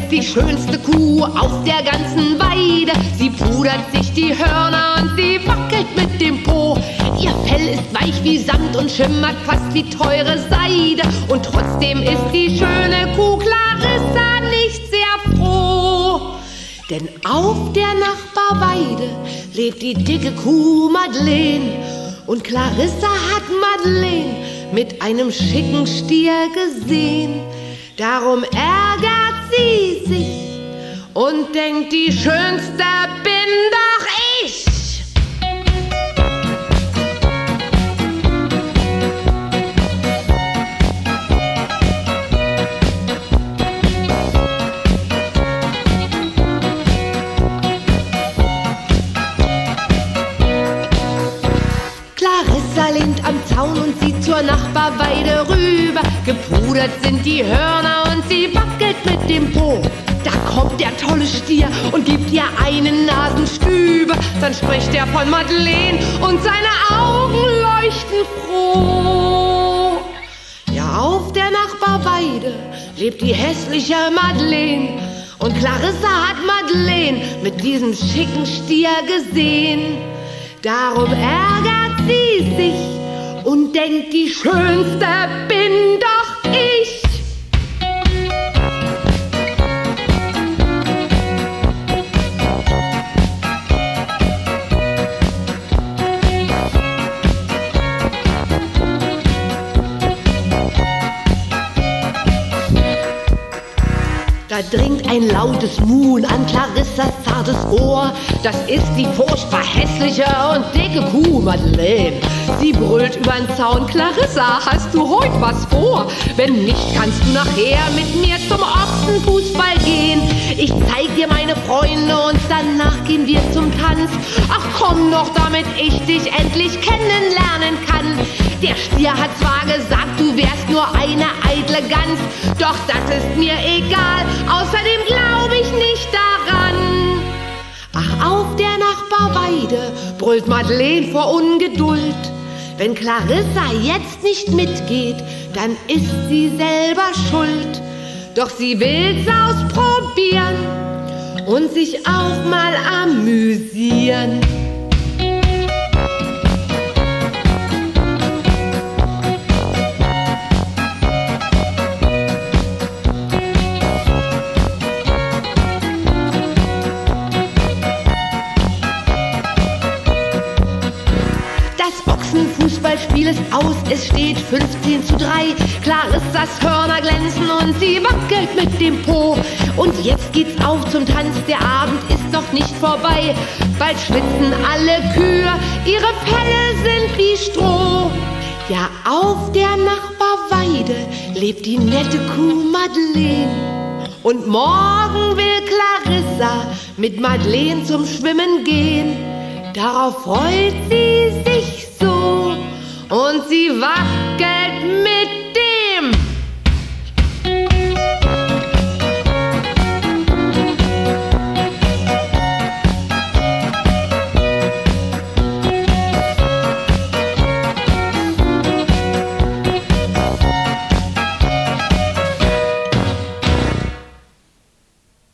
ist die schönste Kuh auf der ganzen Weide. Sie pudert sich die Hörner und sie wackelt mit dem Po. Ihr Fell ist weich wie Samt und schimmert fast wie teure Seide. Und trotzdem ist die schöne Kuh Clarissa nicht sehr froh. Denn auf der Nachbarweide lebt die dicke Kuh Madeleine. Und Clarissa hat Madeleine mit einem schicken Stier gesehen. Darum ärgert sie sich und denkt, die Schönste bin doch ich. Clarissa lehnt am Zaun und sieht zur Nachbarweide rüber. Gepudert sind die Hörner und sie wackelt mit dem Po. Da kommt der tolle Stier und gibt ihr einen Nasenstüber. Dann spricht er von Madeleine und seine Augen leuchten froh. Ja, auf der Nachbarweide lebt die hässliche Madeleine. Und Clarissa hat Madeleine mit diesem schicken Stier gesehen. Darum ärgert sie sich und denkt, die Schönste bin doch ich. Da dringt ein lautes Muhen an Clarissas zartes Ohr. Das ist die furchtbar hässliche und dicke Kuh Madeleine. Sie brüllt übern Zaun: Clarissa, hast du heut was vor? Wenn nicht, kannst du nachher mit mir zum Ochsenfußball gehen. Ich zeig dir meine Freunde und danach gehen wir zum Tanz. Ach komm doch, damit ich dich endlich kennenlernen kann. Der Stier hat zwar gesagt, du wärst nur eine eitle Gans, doch das ist mir egal, außerdem glaube ich nicht daran. Ach, auf der Nachbarweide brüllt Madeleine vor Ungeduld. Wenn Clarissa jetzt nicht mitgeht, dann ist sie selber schuld. Doch sie will's ausprobieren und sich auch mal amüsieren. Fußballspiel ist aus, es steht 15:3. Clarissas Hörner glänzen und sie wackelt mit dem Po. Und jetzt geht's auf zum Tanz, der Abend ist noch nicht vorbei. Bald schwitzen alle Kühe, ihre Felle sind wie Stroh. Ja, auf der Nachbarweide lebt die nette Kuh Madeleine. Und morgen will Clarissa mit Madeleine zum Schwimmen gehen. Darauf freut sie sich so und sie wackelt